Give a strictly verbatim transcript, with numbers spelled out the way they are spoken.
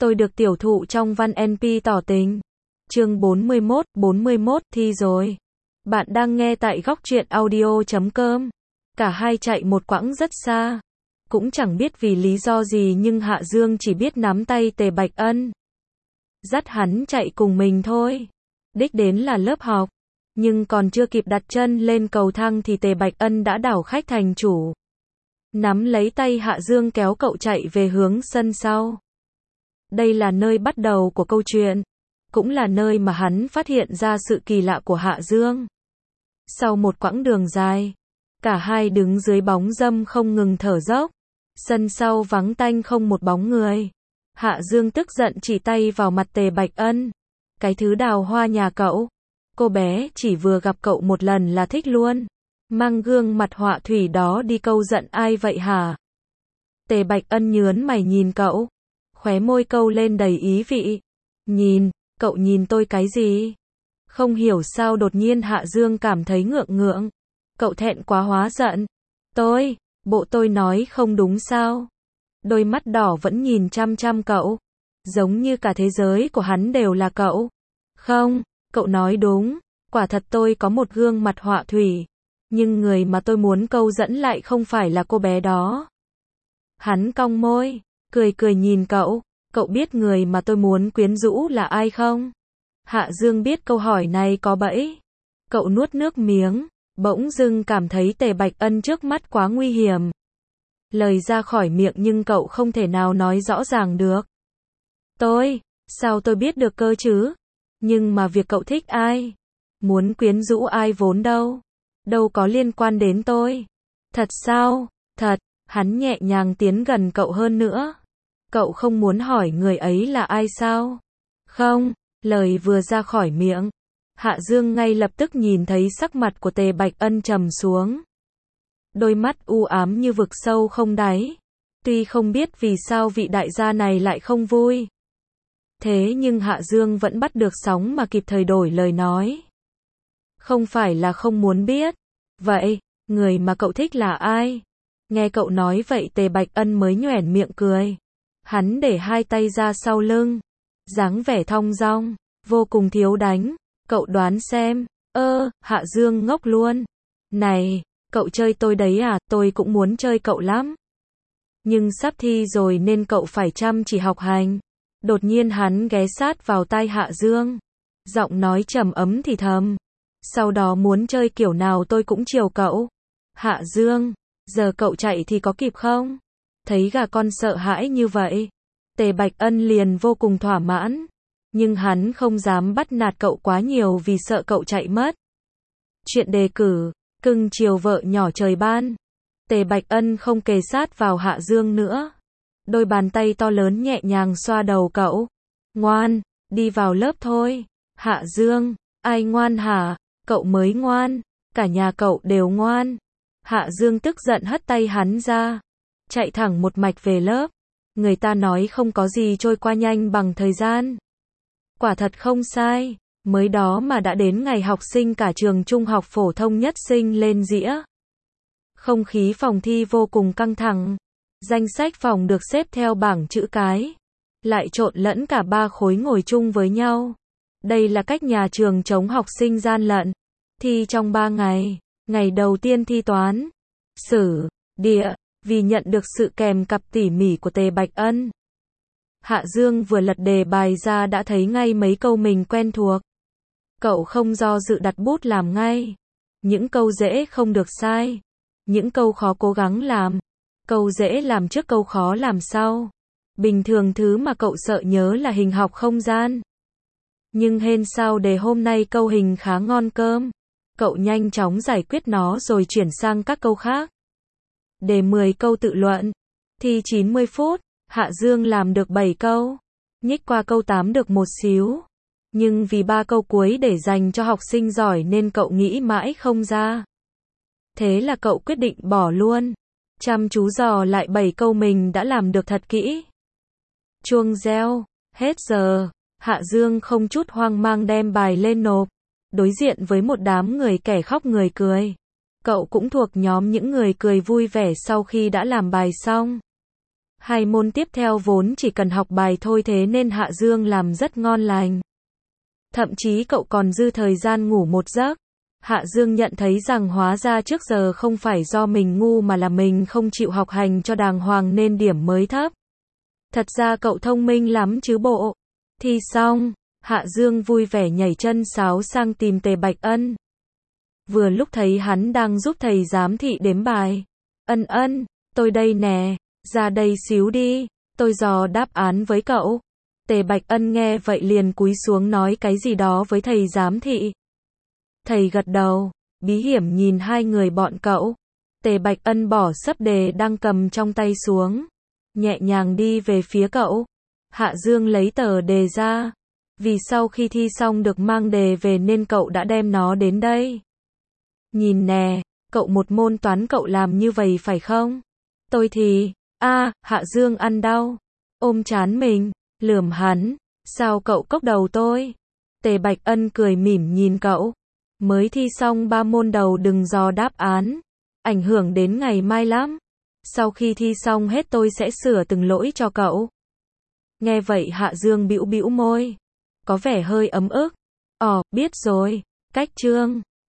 Tôi được tiểu thụ trong văn en pê tỏ tình. Chương bốn mươi mốt, bốn mươi mốt thi rồi. Bạn đang nghe tại góc truyện audio chấm com. Cả hai chạy một quãng rất xa. Cũng chẳng biết vì lý do gì nhưng Hạ Dương chỉ biết nắm tay Tề Bạch Ân. Dắt hắn chạy cùng mình thôi. Đích đến là lớp học. Nhưng còn chưa kịp đặt chân lên cầu thang thì Tề Bạch Ân đã đảo khách thành chủ. Nắm lấy tay Hạ Dương kéo cậu chạy về hướng sân sau. Đây là nơi bắt đầu của câu chuyện. Cũng là nơi mà hắn phát hiện ra sự kỳ lạ của Hạ Dương. Sau một quãng đường dài, cả hai đứng dưới bóng râm không ngừng thở dốc. Sân sau vắng tanh không một bóng người. Hạ Dương tức giận chỉ tay vào mặt Tề Bạch Ân. Cái thứ đào hoa nhà cậu. Cô bé chỉ vừa gặp cậu một lần là thích luôn. Mang gương mặt họa thủy đó đi câu giận ai vậy hả? Tề Bạch Ân nhớn mày nhìn cậu. Khóe môi câu lên đầy ý vị. Nhìn, cậu nhìn tôi cái gì? Không hiểu sao đột nhiên Hạ Dương cảm thấy ngượng ngượng. Cậu thẹn quá hóa giận. Tôi, bộ tôi nói không đúng sao? Đôi mắt đỏ vẫn nhìn chăm chăm cậu. Giống như cả thế giới của hắn đều là cậu. Không, cậu nói đúng. Quả thật tôi có một gương mặt họa thủy. Nhưng người mà tôi muốn câu dẫn lại không phải là cô bé đó. Hắn cong môi, cười cười nhìn cậu. Cậu biết người mà tôi muốn quyến rũ là ai không? Hạ Dương biết câu hỏi này có bẫy. Cậu nuốt nước miếng, bỗng dưng cảm thấy Tề Bạch Ân trước mắt quá nguy hiểm. Lời ra khỏi miệng nhưng cậu không thể nào nói rõ ràng được. Tôi, sao tôi biết được cơ chứ? Nhưng mà việc cậu thích ai? Muốn quyến rũ ai vốn đâu? Đâu có liên quan đến tôi. Thật sao? Thật, hắn nhẹ nhàng tiến gần cậu hơn nữa. Cậu không muốn hỏi người ấy là ai sao? Không, lời vừa ra khỏi miệng. Hạ Dương ngay lập tức nhìn thấy sắc mặt của Tề Bạch Ân trầm xuống. Đôi mắt u ám như vực sâu không đáy. Tuy không biết vì sao vị đại gia này lại không vui. Thế nhưng Hạ Dương vẫn bắt được sóng mà kịp thời đổi lời nói. Không phải là không muốn biết. Vậy, người mà cậu thích là ai? Nghe cậu nói vậy Tề Bạch Ân mới nhoẻn miệng cười. Hắn để hai tay ra sau lưng. Dáng vẻ thong dong, vô cùng thiếu đánh. Cậu đoán xem. Ơ, Hạ Dương ngốc luôn. Này, cậu chơi tôi đấy à? Tôi cũng muốn chơi cậu lắm. Nhưng sắp thi rồi nên cậu phải chăm chỉ học hành. Đột nhiên hắn ghé sát vào tai Hạ Dương. Giọng nói trầm ấm thì thầm. Sau đó muốn chơi kiểu nào tôi cũng chiều cậu. Hạ Dương, giờ cậu chạy thì có kịp không? Thấy gà con sợ hãi như vậy. Tề Bạch Ân liền vô cùng thỏa mãn. Nhưng hắn không dám bắt nạt cậu quá nhiều vì sợ cậu chạy mất. Chuyện đề cử, cưng chiều vợ nhỏ trời ban. Tề Bạch Ân không kề sát vào Hạ Dương nữa. Đôi bàn tay to lớn nhẹ nhàng xoa đầu cậu. Ngoan, đi vào lớp thôi. Hạ Dương, ai ngoan hả? Cậu mới ngoan. Cả nhà cậu đều ngoan. Hạ Dương tức giận hất tay hắn ra. Chạy thẳng một mạch về lớp. Người ta nói không có gì trôi qua nhanh bằng thời gian. Quả thật không sai. Mới đó mà đã đến ngày học sinh cả trường trung học phổ thông nhất sinh lên dĩa. Không khí phòng thi vô cùng căng thẳng. Danh sách phòng được xếp theo bảng chữ cái. Lại trộn lẫn cả ba khối ngồi chung với nhau. Đây là cách nhà trường chống học sinh gian lận. Thi trong ba ngày. Ngày đầu tiên thi toán, sử, địa. Vì nhận được sự kèm cặp tỉ mỉ của Tề Bạch Ân. Hạ Dương vừa lật đề bài ra đã thấy ngay mấy câu mình quen thuộc. Cậu không do dự đặt bút làm ngay. Những câu dễ không được sai. Những câu khó cố gắng làm. Câu dễ làm trước câu khó làm sau. Bình thường thứ mà cậu sợ nhớ là hình học không gian. Nhưng hên sao đề hôm nay câu hình khá ngon cơm. Cậu nhanh chóng giải quyết nó rồi chuyển sang các câu khác. Đề mười câu tự luận. Thi chín mươi phút, Hạ Dương làm được bảy câu. Nhích qua câu tám được một xíu. Nhưng vì ba câu cuối để dành cho học sinh giỏi nên cậu nghĩ mãi không ra. Thế là cậu quyết định bỏ luôn. Chăm chú dò lại bảy câu mình đã làm được thật kỹ. Chuông reo, hết giờ. Hạ Dương không chút hoang mang đem bài lên nộp. Đối diện với một đám người kẻ khóc người cười. Cậu cũng thuộc nhóm những người cười vui vẻ sau khi đã làm bài xong. Hai môn tiếp theo vốn chỉ cần học bài thôi thế nên Hạ Dương làm rất ngon lành. Thậm chí cậu còn dư thời gian ngủ một giấc. Hạ Dương nhận thấy rằng hóa ra trước giờ không phải do mình ngu mà là mình không chịu học hành cho đàng hoàng nên điểm mới thấp. Thật ra cậu thông minh lắm chứ bộ. Thi xong, Hạ Dương vui vẻ nhảy chân sáo sang tìm Tề Bạch Ân. Vừa lúc thấy hắn đang giúp thầy giám thị đếm bài. Ân ân, tôi đây nè, ra đây xíu đi, tôi dò đáp án với cậu. Tề Bạch Ân nghe vậy liền cúi xuống nói cái gì đó với thầy giám thị. Thầy gật đầu, bí hiểm nhìn hai người bọn cậu. Tề Bạch Ân bỏ sấp đề đang cầm trong tay xuống, nhẹ nhàng đi về phía cậu. Hạ Dương lấy tờ đề ra, vì sau khi thi xong được mang đề về nên cậu đã đem nó đến đây. Nhìn nè, cậu một môn toán cậu làm như vậy phải không? Tôi thì, a, Hạ Dương ăn đau, ôm trán mình, lườm hắn, sao cậu cốc đầu tôi? Tề Bạch Ân cười mỉm nhìn cậu, mới thi xong ba môn đầu đừng dò đáp án, ảnh hưởng đến ngày mai lắm. Sau khi thi xong hết tôi sẽ sửa từng lỗi cho cậu. Nghe vậy Hạ Dương bĩu bĩu môi, có vẻ hơi ấm ức. Ồ, biết rồi, cách chương.